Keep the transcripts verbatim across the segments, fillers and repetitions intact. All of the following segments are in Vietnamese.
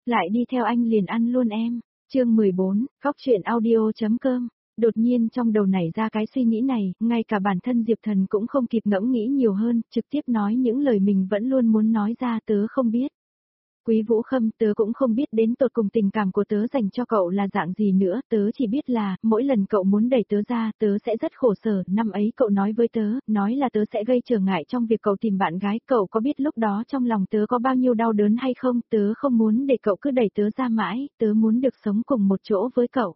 Lại đi theo anh liền ăn luôn em. Chương mười bốn, Góc truyện audio.com. Đột nhiên trong đầu nảy ra cái suy nghĩ này, ngay cả bản thân Diệp Thần cũng không kịp ngẫm nghĩ nhiều hơn, trực tiếp nói những lời mình vẫn luôn muốn nói ra. Tớ không biết. Quý Vũ Khâm, tớ cũng không biết đến tột cùng tình cảm của tớ dành cho cậu là dạng gì nữa, tớ chỉ biết là, mỗi lần cậu muốn đẩy tớ ra, tớ sẽ rất khổ sở. Năm ấy cậu nói với tớ, nói là tớ sẽ gây trở ngại trong việc cậu tìm bạn gái, cậu có biết lúc đó trong lòng tớ có bao nhiêu đau đớn hay không? Tớ không muốn để cậu cứ đẩy tớ ra mãi, tớ muốn được sống cùng một chỗ với cậu.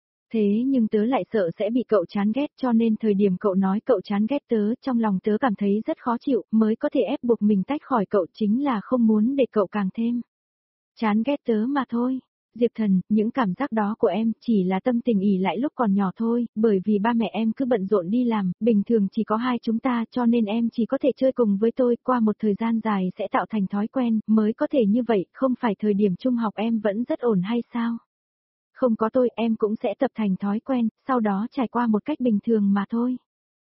Thế nhưng tớ lại sợ sẽ bị cậu chán ghét, cho nên thời điểm cậu nói cậu chán ghét tớ, trong lòng tớ cảm thấy rất khó chịu, mới có thể ép buộc mình tách khỏi cậu, chính là không muốn để cậu càng thêm chán ghét tớ mà thôi. Diệp Thần, những cảm giác đó của em chỉ là tâm tình ỉ lại lúc còn nhỏ thôi, bởi vì ba mẹ em cứ bận rộn đi làm, bình thường chỉ có hai chúng ta, cho nên em chỉ có thể chơi cùng với tôi, qua một thời gian dài sẽ tạo thành thói quen, mới có thể như vậy, không phải thời điểm trung học em vẫn rất ổn hay sao? Không có tôi, em cũng sẽ tập thành thói quen, sau đó trải qua một cách bình thường mà thôi.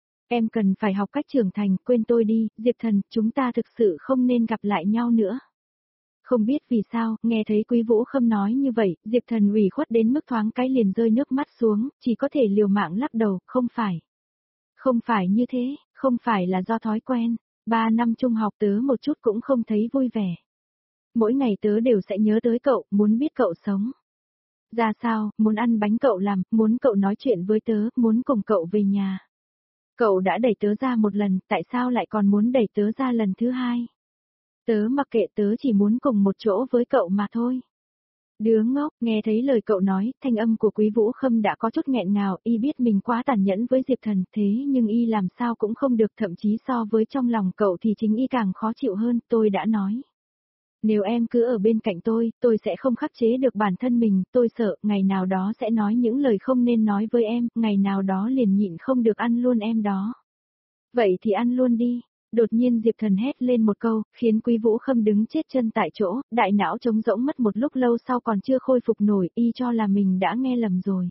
Em cần phải học cách trưởng thành, quên tôi đi, Diệp Thần, chúng ta thực sự không nên gặp lại nhau nữa. Không biết vì sao, nghe thấy Quý Vũ Khâm nói như vậy, Diệp Thần ủy khuất đến mức thoáng cái liền rơi nước mắt xuống, chỉ có thể liều mạng lắc đầu, không phải. Không phải như thế, không phải là do thói quen, ba năm trung học tớ một chút cũng không thấy vui vẻ. Mỗi ngày tớ đều sẽ nhớ tới cậu, muốn biết cậu sống ra sao, muốn ăn bánh cậu làm, muốn cậu nói chuyện với tớ, muốn cùng cậu về nhà. Cậu đã đẩy tớ ra một lần, tại sao lại còn muốn đẩy tớ ra lần thứ hai? Tớ mặc kệ, tớ chỉ muốn cùng một chỗ với cậu mà thôi. Đứa ngốc, nghe thấy lời cậu nói, thanh âm của Quý Vũ Khâm đã có chút nghẹn ngào, y biết mình quá tàn nhẫn với Diệp Thần, thế nhưng y làm sao cũng không được, thậm chí so với trong lòng cậu thì chính y càng khó chịu hơn, tôi đã nói. Nếu em cứ ở bên cạnh tôi, tôi sẽ không khắc chế được bản thân mình, tôi sợ, ngày nào đó sẽ nói những lời không nên nói với em, ngày nào đó liền nhịn không được ăn luôn em đó. Vậy thì ăn luôn đi. Đột nhiên Diệp Thần hét lên một câu, khiến Quý Vũ Khâm đứng chết chân tại chỗ, đại não trống rỗng mất một lúc lâu sau còn chưa khôi phục nổi, y cho là mình đã nghe lầm rồi.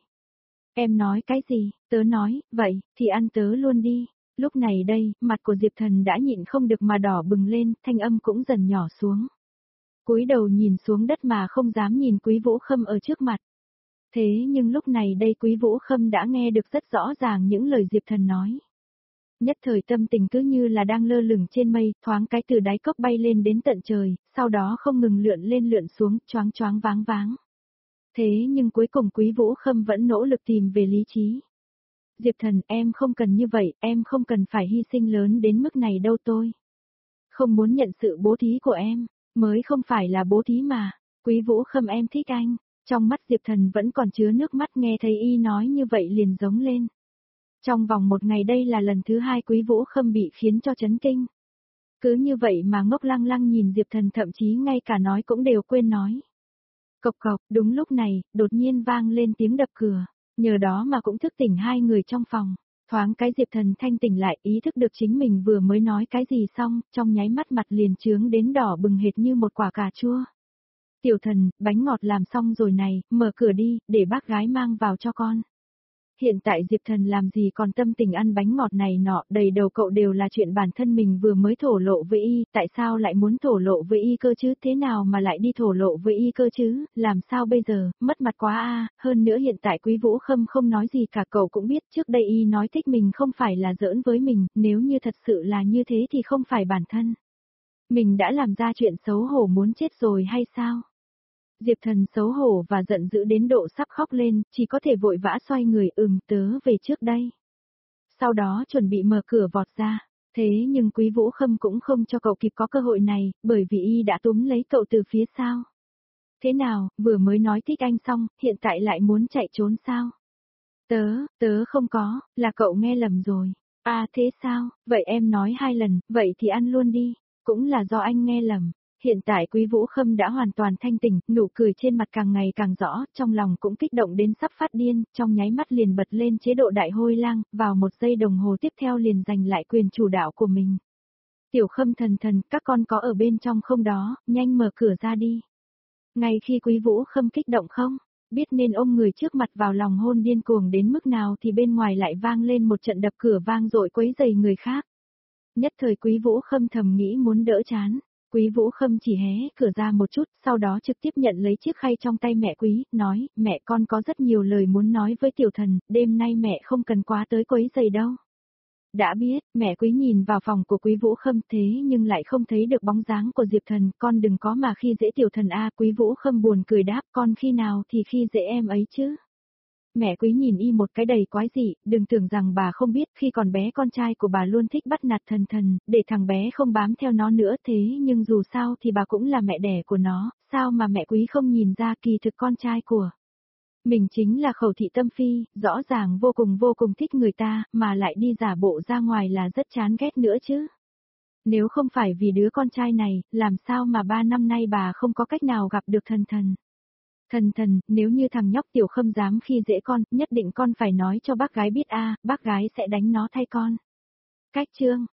Em nói cái gì? Tớ nói, vậy, thì ăn tớ luôn đi. Lúc này đây, mặt của Diệp Thần đã nhịn không được mà đỏ bừng lên, thanh âm cũng dần nhỏ xuống. Cúi đầu nhìn xuống đất mà không dám nhìn Quý Vũ Khâm ở trước mặt. Thế nhưng lúc này đây Quý Vũ Khâm đã nghe được rất rõ ràng những lời Diệp Thần nói. Nhất thời tâm tình cứ như là đang lơ lửng trên mây, thoáng cái từ đáy cốc bay lên đến tận trời, sau đó không ngừng lượn lên lượn xuống, choáng choáng váng váng. Thế nhưng cuối cùng Quý Vũ Khâm vẫn nỗ lực tìm về lý trí. Diệp Thần, em không cần như vậy, em không cần phải hy sinh lớn đến mức này đâu tôi. Không muốn nhận sự bố thí của em, mới không phải là bố thí mà. Quý Vũ Khâm, em thích anh. Trong mắt Diệp Thần vẫn còn chứa nước mắt, nghe thấy y nói như vậy liền giống lên. Trong vòng một ngày đây là lần thứ hai Quý Vũ Khâm bị khiến cho chấn kinh. Cứ như vậy mà ngốc lăng lăng nhìn Diệp Thần, thậm chí ngay cả nói cũng đều quên nói. Cộc cộc, đúng lúc này, đột nhiên vang lên tiếng đập cửa, nhờ đó mà cũng thức tỉnh hai người trong phòng. Thoáng cái Diệp Thần thanh tỉnh lại, ý thức được chính mình vừa mới nói cái gì xong, trong nháy mắt mặt liền trướng đến đỏ bừng hệt như một quả cà chua. Tiểu Thần, bánh ngọt làm xong rồi này, mở cửa đi, để bác gái mang vào cho con. Hiện tại Diệp Thần làm gì còn tâm tình ăn bánh ngọt này nọ, đầy đầu cậu đều là chuyện bản thân mình vừa mới thổ lộ với y, tại sao lại muốn thổ lộ với y cơ chứ, thế nào mà lại đi thổ lộ với y cơ chứ, làm sao bây giờ, mất mặt quá a. Hơn nữa hiện tại Quý Vũ Khâm không nói gì cả, cậu cũng biết trước đây y nói thích mình không phải là giỡn với mình, nếu như thật sự là như thế thì không phải bản thân mình đã làm ra chuyện xấu hổ muốn chết rồi hay sao? Diệp Thần xấu hổ và giận dữ đến độ sắp khóc lên, chỉ có thể vội vã xoay người, ừm, tớ về trước đây. Sau đó chuẩn bị mở cửa vọt ra, thế nhưng Quý Vũ Khâm cũng không cho cậu kịp có cơ hội này, bởi vì y đã túm lấy cậu từ phía sau. Thế nào, vừa mới nói thích anh xong, hiện tại lại muốn chạy trốn sao? Tớ, tớ không có, là cậu nghe lầm rồi. À thế sao, vậy em nói hai lần, vậy thì ăn luôn đi, cũng là do anh nghe lầm. Hiện tại Quý Vũ Khâm đã hoàn toàn thanh tỉnh, nụ cười trên mặt càng ngày càng rõ, trong lòng cũng kích động đến sắp phát điên, trong nháy mắt liền bật lên chế độ đại hôi lang, vào một giây đồng hồ tiếp theo liền giành lại quyền chủ đạo của mình. Tiểu Khâm thần thần, các con có ở bên trong không đó, nhanh mở cửa ra đi. Ngay khi Quý Vũ Khâm kích động không, biết nên ôm người trước mặt vào lòng hôn điên cuồng đến mức nào thì bên ngoài lại vang lên một trận đập cửa vang dội quấy rầy người khác. Nhất thời Quý Vũ Khâm thầm nghĩ muốn đỡ chán. Quý Vũ Khâm chỉ hé cửa ra một chút, sau đó trực tiếp nhận lấy chiếc khay trong tay mẹ Quý, nói, mẹ con có rất nhiều lời muốn nói với tiểu thần, đêm nay mẹ không cần quá tới quấy giày đâu. Đã biết, mẹ Quý nhìn vào phòng của Quý Vũ Khâm thế nhưng lại không thấy được bóng dáng của Diệp Thần, con đừng có mà khi dễ tiểu thần a. Quý Vũ Khâm buồn cười đáp, con khi nào thì khi dễ em ấy chứ. Mẹ Quý nhìn y một cái đầy quái dị, đừng tưởng rằng bà không biết khi còn bé con trai của bà luôn thích bắt nạt Thần Thần, để thằng bé không bám theo nó nữa thế nhưng dù sao thì bà cũng là mẹ đẻ của nó, sao mà mẹ Quý không nhìn ra kỳ thực con trai của mình chính là Khẩu Thị Tâm Phi, rõ ràng vô cùng vô cùng thích người ta, mà lại đi giả bộ ra ngoài là rất chán ghét nữa chứ. Nếu không phải vì đứa con trai này, làm sao mà ba năm nay bà không có cách nào gặp được Thần Thần. Thần Thần, nếu như thằng nhóc Tiểu Khâm dám khi dễ con, nhất định con phải nói cho bác gái biết a, bác gái sẽ đánh nó thay con. Cách chương